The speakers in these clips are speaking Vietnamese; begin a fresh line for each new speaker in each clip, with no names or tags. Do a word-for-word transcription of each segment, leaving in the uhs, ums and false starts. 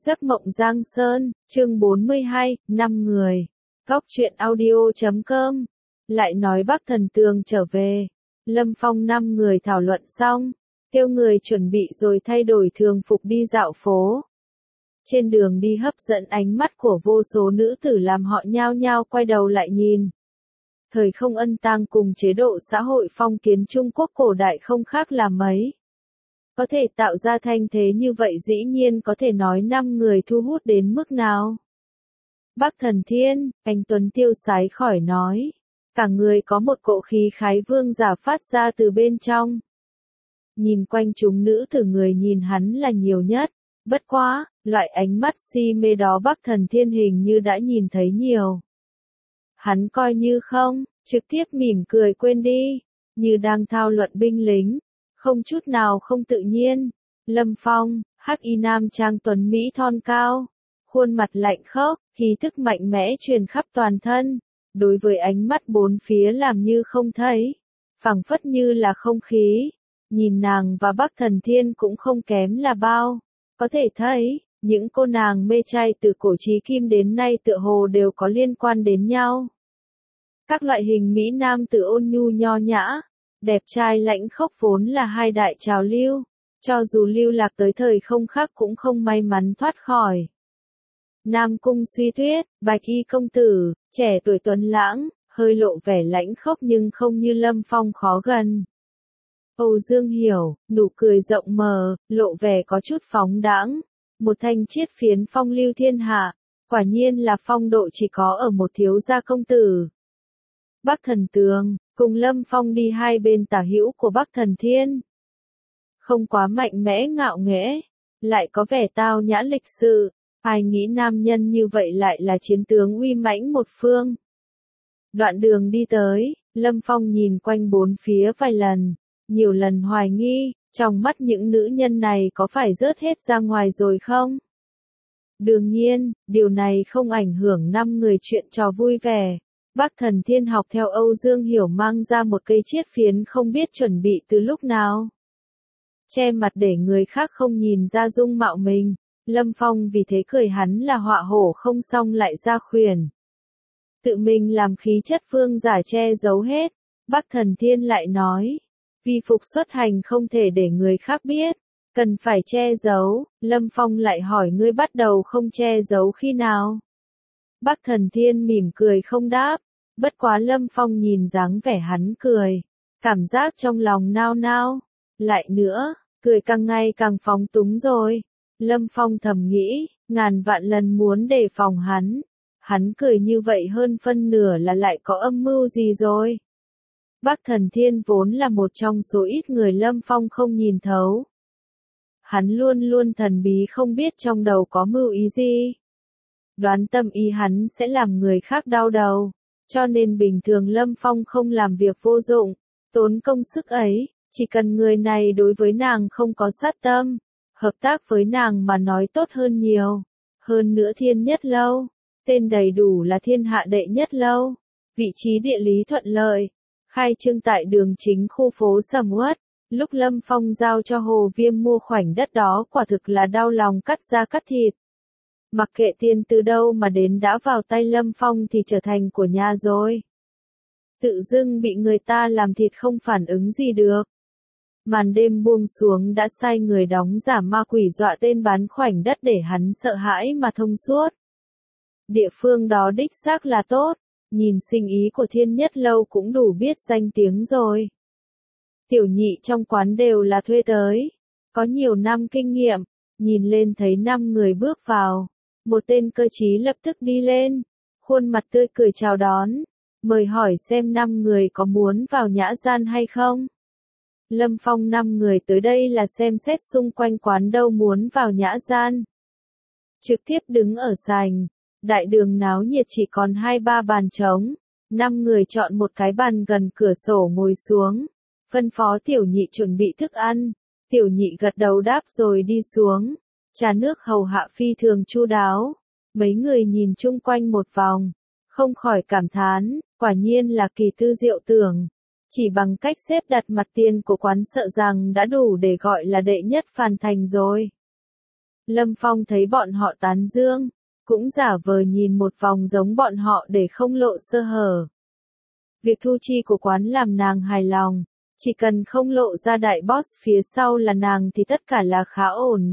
Giấc mộng Giang Sơn, chương bốn mươi hai, năm người. Góc truyện audio chấm com. Lại nói Bắc Thần Tường trở về. Lâm Phong năm người thảo luận xong, kêu người chuẩn bị rồi thay đổi thường phục đi dạo phố. Trên đường đi hấp dẫn ánh mắt của vô số nữ tử làm họ nhao nhao quay đầu lại nhìn. Thời không ân tang cùng chế độ xã hội phong kiến Trung Quốc cổ đại không khác là mấy. Có thể tạo ra thanh thế như vậy dĩ nhiên có thể nói năm người thu hút đến mức nào. Bắc Thần Thiên, anh Tuấn tiêu sái khỏi nói. Cả người có một cỗ khí khái vương giả phát ra từ bên trong. Nhìn quanh chúng nữ tử người nhìn hắn là nhiều nhất. Bất quá, loại ánh mắt si mê đó Bắc Thần Thiên hình như đã nhìn thấy nhiều. Hắn coi như không, trực tiếp mỉm cười quên đi, như đang thao luận binh lính. Không chút nào không tự nhiên. Lâm Phong, hắc y nam trang tuấn Mỹ thon cao. Khuôn mặt lạnh khốc, khí thức mạnh mẽ truyền khắp toàn thân. Đối với ánh mắt bốn phía làm như không thấy. Phảng phất như là không khí. Nhìn nàng và Bắc Thần Thiên cũng không kém là bao. Có thể thấy, những cô nàng mê trai từ cổ chí kim đến nay tựa hồ đều có liên quan đến nhau. Các loại hình Mỹ nam tử ôn nhu nho nhã. Đẹp trai lãnh khốc vốn là hai đại trào lưu, cho dù lưu lạc tới thời không khác cũng không may mắn thoát khỏi. Nam Cung Suy Tuyết, Bạch Y công tử, trẻ tuổi tuấn lãng, hơi lộ vẻ lãnh khốc nhưng không như Lâm Phong khó gần. Âu Dương Hiểu, nụ cười rộng mờ, lộ vẻ có chút phóng đãng, một thanh chiết phiến phong lưu thiên hạ, quả nhiên là phong độ chỉ có ở một thiếu gia công tử. Bắc Thần Tường, cùng Lâm Phong đi hai bên tả hữu của Bắc Thần Thiên. Không quá mạnh mẽ ngạo nghễ, lại có vẻ tao nhã lịch sự, ai nghĩ nam nhân như vậy lại là chiến tướng uy mãnh một phương. Đoạn đường đi tới, Lâm Phong nhìn quanh bốn phía vài lần, nhiều lần hoài nghi, trong mắt những nữ nhân này có phải rớt hết ra ngoài rồi không? Đương nhiên, điều này không ảnh hưởng năm người chuyện trò vui vẻ. Bắc Thần Thiên học theo Âu Dương Hiểu mang ra một cây chiết phiến không biết chuẩn bị từ lúc nào. Che mặt để người khác không nhìn ra dung mạo mình, Lâm Phong vì thế cười hắn là họa hổ không xong lại ra khuyển. Tự mình làm khí chất vương giả che giấu hết, Bắc Thần Thiên lại nói, vì phục xuất hành không thể để người khác biết, cần phải che giấu, Lâm Phong lại hỏi ngươi bắt đầu không che giấu khi nào. Bắc Thần Thiên mỉm cười không đáp. Bất quá Lâm Phong nhìn dáng vẻ hắn cười, cảm giác trong lòng nao nao, lại nữa, cười càng ngày càng phóng túng rồi. Lâm Phong thầm nghĩ, ngàn vạn lần muốn đề phòng hắn, hắn cười như vậy hơn phân nửa là lại có âm mưu gì rồi. Bắc Thần Thiên vốn là một trong số ít người Lâm Phong không nhìn thấu. Hắn luôn luôn thần bí không biết trong đầu có mưu ý gì. Đoán tâm ý hắn sẽ làm người khác đau đầu. Cho nên bình thường Lâm Phong không làm việc vô dụng, tốn công sức ấy, chỉ cần người này đối với nàng không có sát tâm, hợp tác với nàng mà nói tốt hơn nhiều. Hơn nữa Thiên Nhất Lâu, tên đầy đủ là Thiên Hạ Đệ Nhất Lâu, vị trí địa lý thuận lợi, khai trương tại đường chính khu phố Sầm Uất. Lúc Lâm Phong giao cho Hồ Viêm mua khoảnh đất đó quả thực là đau lòng cắt da cắt thịt. Mặc kệ tiền từ đâu mà đến đã vào tay Lâm Phong thì trở thành của nhà rồi. Tự dưng bị người ta làm thịt không phản ứng gì được. Màn đêm buông xuống đã sai người đóng giả ma quỷ dọa tên bán khoảnh đất để hắn sợ hãi mà thông suốt. Địa phương đó đích xác là tốt, nhìn sinh ý của Thiên Nhất Lâu cũng đủ biết danh tiếng rồi. Tiểu nhị trong quán đều là thuê tới, có nhiều năm kinh nghiệm, nhìn lên thấy năm người bước vào. Một tên cơ trí lập tức đi lên, khuôn mặt tươi cười chào đón, mời hỏi xem năm người có muốn vào nhã gian hay không. Lâm Phong năm người tới đây là xem xét xung quanh quán đâu muốn vào nhã gian. Trực tiếp đứng ở sành, đại đường náo nhiệt chỉ còn hai ba bàn trống, năm người chọn một cái bàn gần cửa sổ ngồi xuống, phân phó tiểu nhị chuẩn bị thức ăn, tiểu nhị gật đầu đáp rồi đi xuống. Trà nước hầu hạ phi thường chu đáo, mấy người nhìn chung quanh một vòng, không khỏi cảm thán, quả nhiên là kỳ tư diệu tưởng. Chỉ bằng cách xếp đặt mặt tiền của quán sợ rằng đã đủ để gọi là đệ nhất phàn thành rồi. Lâm Phong thấy bọn họ tán dương, cũng giả vờ nhìn một vòng giống bọn họ để không lộ sơ hở. Việc thu chi của quán làm nàng hài lòng, chỉ cần không lộ ra đại boss phía sau là nàng thì tất cả là khá ổn.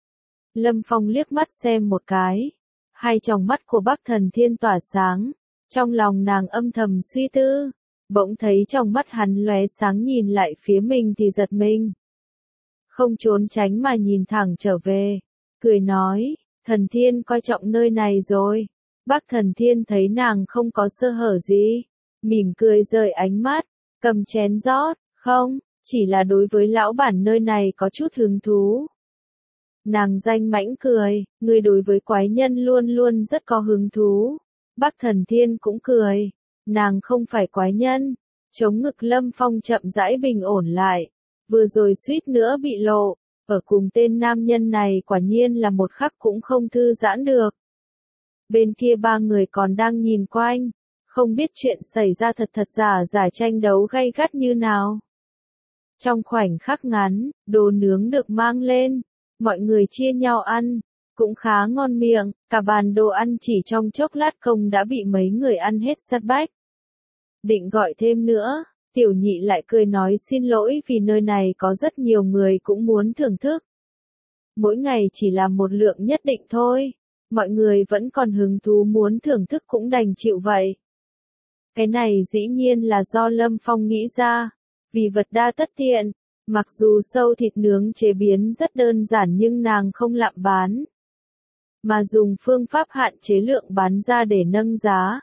Lâm Phong liếc mắt xem một cái, hai tròng mắt của Bắc Thần Thiên tỏa sáng, trong lòng nàng âm thầm suy tư, bỗng thấy trong mắt hắn lóe sáng nhìn lại phía mình thì giật mình. Không trốn tránh mà nhìn thẳng trở về, cười nói, Thần Thiên coi trọng nơi này rồi. Bắc Thần Thiên thấy nàng không có sơ hở gì, mỉm cười rời ánh mắt, cầm chén rót, không, chỉ là đối với lão bản nơi này có chút hứng thú. Nàng danh mãnh cười, người đối với quái nhân luôn luôn rất có hứng thú. Bắc Thần Thiên cũng cười, nàng không phải quái nhân. Chống ngực Lâm Phong chậm rãi bình ổn lại, vừa rồi suýt nữa bị lộ, ở cùng tên nam nhân này quả nhiên là một khắc cũng không thư giãn được. Bên kia ba người còn đang nhìn quanh, không biết chuyện xảy ra thật thật giả giả tranh đấu gay gắt như nào. Trong khoảnh khắc ngắn, đồ nướng được mang lên, mọi người chia nhau ăn, cũng khá ngon miệng, cả bàn đồ ăn chỉ trong chốc lát không đã bị mấy người ăn hết sạch bách. Định gọi thêm nữa, tiểu nhị lại cười nói xin lỗi vì nơi này có rất nhiều người cũng muốn thưởng thức. Mỗi ngày chỉ là một lượng nhất định thôi, mọi người vẫn còn hứng thú muốn thưởng thức cũng đành chịu vậy. Cái này dĩ nhiên là do Lâm Phong nghĩ ra, vì vật đa tất tiện, mặc dù sâu thịt nướng chế biến rất đơn giản nhưng nàng không lạm bán, mà dùng phương pháp hạn chế lượng bán ra để nâng giá.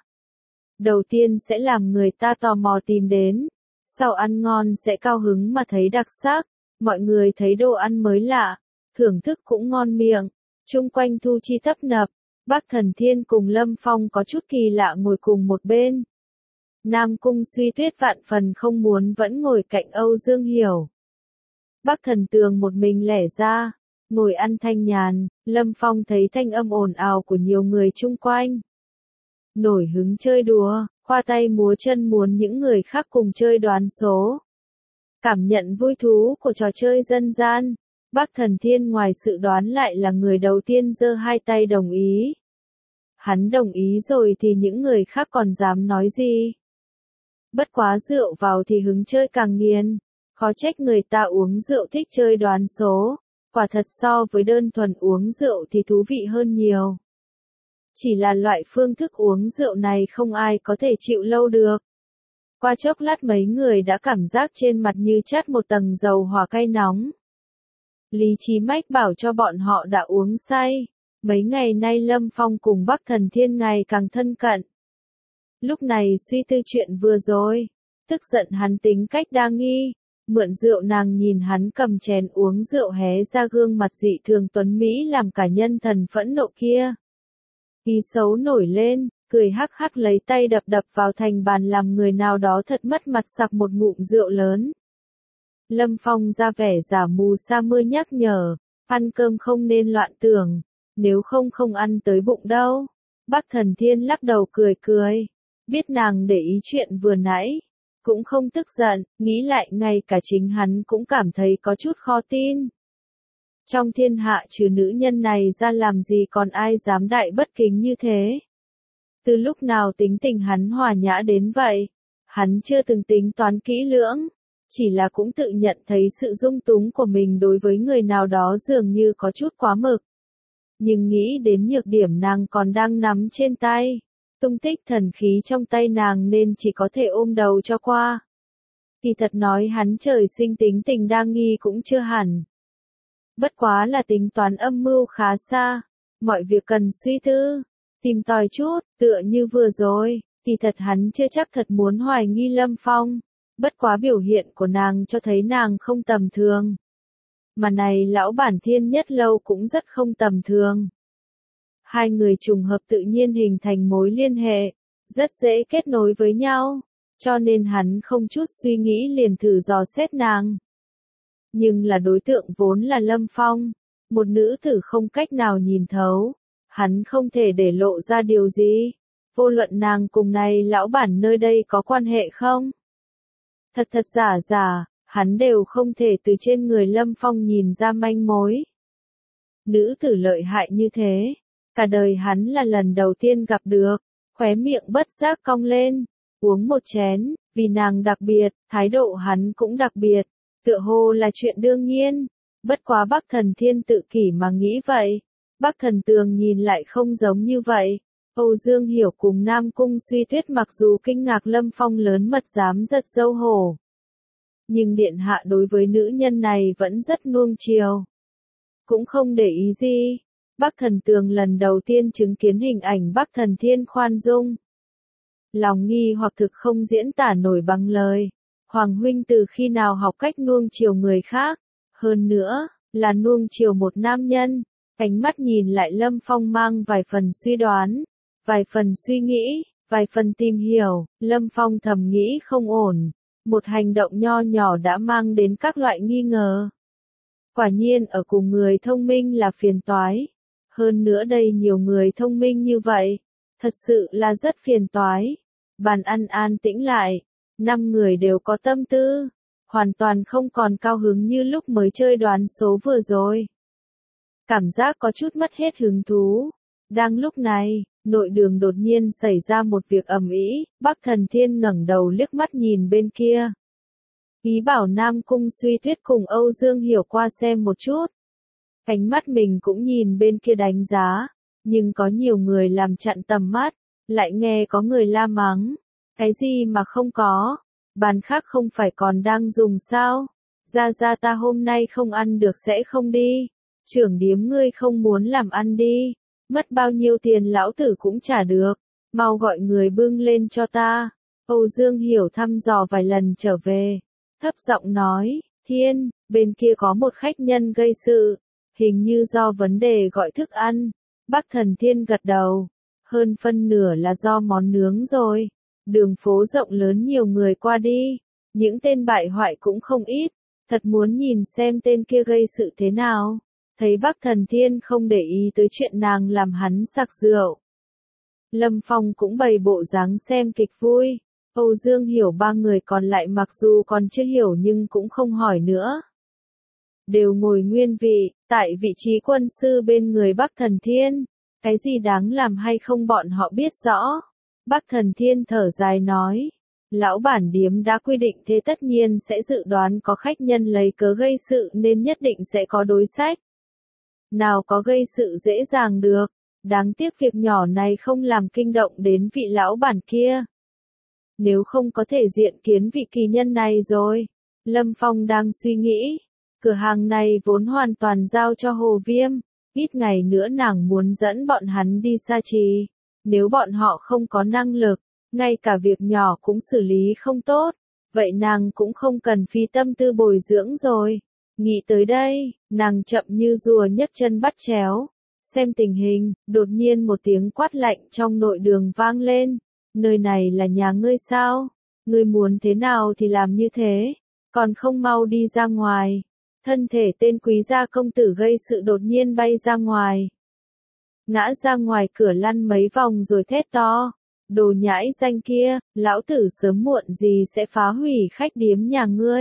Đầu tiên sẽ làm người ta tò mò tìm đến, sau ăn ngon sẽ cao hứng mà thấy đặc sắc, mọi người thấy đồ ăn mới lạ, thưởng thức cũng ngon miệng, chung quanh thu chi tấp nập, Bắc Thần Thiên cùng Lâm Phong có chút kỳ lạ ngồi cùng một bên. Nam Cung Suy Tuyết vạn phần không muốn vẫn ngồi cạnh Âu Dương Hiểu. Bắc Thần Tường một mình lẻ ra, ngồi ăn thanh nhàn, Lâm Phong thấy thanh âm ồn ào của nhiều người chung quanh. Nổi hứng chơi đùa, khoa tay múa chân muốn những người khác cùng chơi đoán số. Cảm nhận vui thú của trò chơi dân gian, Bắc Thần Thiên ngoài sự đoán lại là người đầu tiên giơ hai tay đồng ý. Hắn đồng ý rồi thì những người khác còn dám nói gì. Bất quá rượu vào thì hứng chơi càng nghiền, khó trách người ta uống rượu thích chơi đoán số, quả thật so với đơn thuần uống rượu thì thú vị hơn nhiều. Chỉ là loại phương thức uống rượu này không ai có thể chịu lâu được. Qua chốc lát mấy người đã cảm giác trên mặt như chát một tầng dầu hỏa cay nóng. Lý Chí Mách bảo cho bọn họ đã uống say. Mấy ngày nay Lâm Phong cùng Bắc Thần Thiên ngày càng thân cận. Lúc này suy tư chuyện vừa rồi, tức giận hắn tính cách đa nghi, mượn rượu nàng nhìn hắn cầm chén uống rượu hé ra gương mặt dị thường tuấn Mỹ làm cả nhân thần phẫn nộ kia. Ý xấu nổi lên, cười hắc hắc lấy tay đập đập vào thành bàn làm người nào đó thật mất mặt sặc một ngụm rượu lớn. Lâm Phong ra vẻ giả mù sa mưa nhắc nhở, ăn cơm không nên loạn tưởng, nếu không không ăn tới bụng đâu. Bắc Thần Thiên lắc đầu cười cười, biết nàng để ý chuyện vừa nãy, cũng không tức giận, nghĩ lại ngay cả chính hắn cũng cảm thấy có chút khó tin. Trong thiên hạ trừ nữ nhân này ra làm gì còn ai dám đại bất kính như thế. Từ lúc nào tính tình hắn hòa nhã đến vậy, hắn chưa từng tính toán kỹ lưỡng, chỉ là cũng tự nhận thấy sự dung túng của mình đối với người nào đó dường như có chút quá mực. Nhưng nghĩ đến nhược điểm nàng còn đang nắm trên tay, tung tích thần khí trong tay nàng nên chỉ có thể ôm đầu cho qua. Thì thật nói hắn trời sinh tính tình đa nghi cũng chưa hẳn. Bất quá là tính toán âm mưu khá xa, mọi việc cần suy tư, tìm tòi chút, tựa như vừa rồi, thì thật hắn chưa chắc thật muốn hoài nghi Lâm Phong, bất quá biểu hiện của nàng cho thấy nàng không tầm thường. Mà này lão bản Thiên Nhất Lâu cũng rất không tầm thường. Hai người trùng hợp tự nhiên hình thành mối liên hệ, rất dễ kết nối với nhau, cho nên hắn không chút suy nghĩ liền thử dò xét nàng. Nhưng là đối tượng vốn là Lâm Phong, một nữ tử không cách nào nhìn thấu, hắn không thể để lộ ra điều gì, vô luận nàng cùng này lão bản nơi đây có quan hệ không. Thật thật giả giả, hắn đều không thể từ trên người Lâm Phong nhìn ra manh mối. nữ tử lợi hại như thế, cả đời hắn là lần đầu tiên gặp được, khóe miệng bất giác cong lên, uống một chén, vì nàng đặc biệt, thái độ hắn cũng đặc biệt, tựa hồ là chuyện đương nhiên, bất quá Bắc Thần Thiên tự kỷ mà nghĩ vậy, Bắc Thần Tường nhìn lại không giống như vậy. Âu Dương Hiểu cùng Nam Cung Suy Tuyết mặc dù kinh ngạc Lâm Phong lớn mật dám giật dâu hổ, nhưng điện hạ đối với nữ nhân này vẫn rất nuông chiều, cũng không để ý gì. Bắc Thần Tường lần đầu tiên chứng kiến hình ảnh Bắc Thần Thiên khoan dung, lòng nghi hoặc thực không diễn tả nổi bằng lời. Hoàng huynh từ khi nào học cách nuông chiều người khác, hơn nữa, là nuông chiều một nam nhân. Ánh mắt nhìn lại Lâm Phong mang vài phần suy đoán, vài phần suy nghĩ, vài phần tìm hiểu, Lâm Phong thầm nghĩ không ổn, một hành động nho nhỏ đã mang đến các loại nghi ngờ. Quả nhiên ở cùng người thông minh là phiền toái, hơn nữa đây nhiều người thông minh như vậy, thật sự là rất phiền toái. Bàn ăn an tĩnh lại, năm người đều có tâm tư, hoàn toàn không còn cao hứng như lúc mới chơi đoán số vừa rồi. Cảm giác có chút mất hết hứng thú. Đang lúc này, nội đường đột nhiên xảy ra một việc ầm ĩ, Bắc Thần Thiên ngẩng đầu liếc mắt nhìn bên kia. Ý bảo Nam Cung Suy Tuyết cùng Âu Dương Hiểu qua xem một chút. Ánh mắt mình cũng nhìn bên kia đánh giá, nhưng có nhiều người làm chặn tầm mắt, lại nghe có người la mắng. Cái gì mà không có, bàn khác không phải còn đang dùng sao? Ra ra ta hôm nay không ăn được sẽ không đi. Trưởng điếm ngươi không muốn làm ăn đi, mất bao nhiêu tiền lão tử cũng trả được, mau gọi người bưng lên cho ta. Âu Dương Hiểu thăm dò vài lần trở về, thấp giọng nói, Thiên, bên kia có một khách nhân gây sự, hình như do vấn đề gọi thức ăn. Bắc Thần Thiên gật đầu, hơn phân nửa là do món nướng rồi, đường phố rộng lớn nhiều người qua đi, những tên bại hoại cũng không ít, thật muốn nhìn xem tên kia gây sự thế nào. Thấy Bắc Thần Thiên không để ý tới chuyện nàng làm hắn sặc rượu, Lâm Phong cũng bày bộ dáng xem kịch vui. Âu Dương Hiểu ba người còn lại mặc dù còn chưa hiểu nhưng cũng không hỏi nữa. Đều ngồi nguyên vị, tại vị trí quân sư bên người Bắc Thần Thiên. Cái gì đáng làm hay không bọn họ biết rõ. Bắc Thần Thiên thở dài nói. Lão bản điếm đã quy định thế tất nhiên sẽ dự đoán có khách nhân lấy cớ gây sự nên nhất định sẽ có đối sách. Nào có gây sự dễ dàng được, đáng tiếc việc nhỏ này không làm kinh động đến vị lão bản kia. Nếu không có thể diện kiến vị kỳ nhân này rồi. Lâm Phong đang suy nghĩ, cửa hàng này vốn hoàn toàn giao cho Hồ Viêm, ít ngày nữa nàng muốn dẫn bọn hắn đi Sa Trì. Nếu bọn họ không có năng lực, ngay cả việc nhỏ cũng xử lý không tốt, vậy nàng cũng không cần phí tâm tư bồi dưỡng rồi. Nghĩ tới đây, nàng chậm như rùa nhấc chân bắt chéo. Xem tình hình, đột nhiên một tiếng quát lạnh trong nội đường vang lên. Nơi này là nhà ngươi sao? Ngươi muốn thế nào thì làm như thế, còn không mau đi ra ngoài. Thân thể tên quý gia công tử gây sự đột nhiên bay ra ngoài. Ngã ra ngoài cửa lăn mấy vòng rồi thét to. Đồ nhãi danh kia, lão tử sớm muộn gì sẽ phá hủy khách điếm nhà ngươi.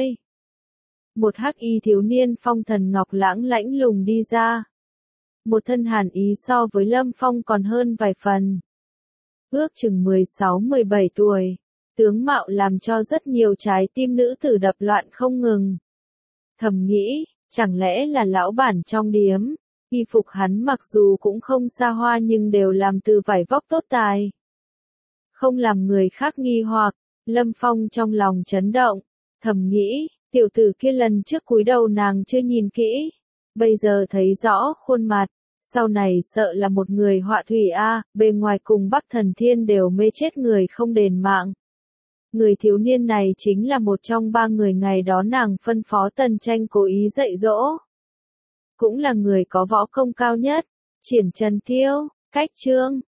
Một hắc y thiếu niên phong thần ngọc lãng lãnh lùng đi ra. Một thân hàn ý so với Lâm Phong còn hơn vài phần. Ước chừng mười sáu mười bảy tuổi, tướng mạo làm cho rất nhiều trái tim nữ tử đập loạn không ngừng. Thầm nghĩ, chẳng lẽ là lão bản trong điếm, y phục hắn mặc dù cũng không xa hoa nhưng đều làm từ vải vóc tốt tài. Không làm người khác nghi hoặc, Lâm Phong trong lòng chấn động, thầm nghĩ, tiểu tử kia lần trước cúi đầu nàng chưa nhìn kỹ, bây giờ thấy rõ khuôn mặt. Sau này sợ là một người họa thủy a, bề ngoài cùng Bắc Thần Thiên đều mê chết người không đền mạng. Người thiếu niên này chính là một trong ba người ngày đó nàng phân phó Tần Tranh cố ý dạy dỗ. Cũng là người có võ công cao nhất, Triển Trần Tiêu, cách chương.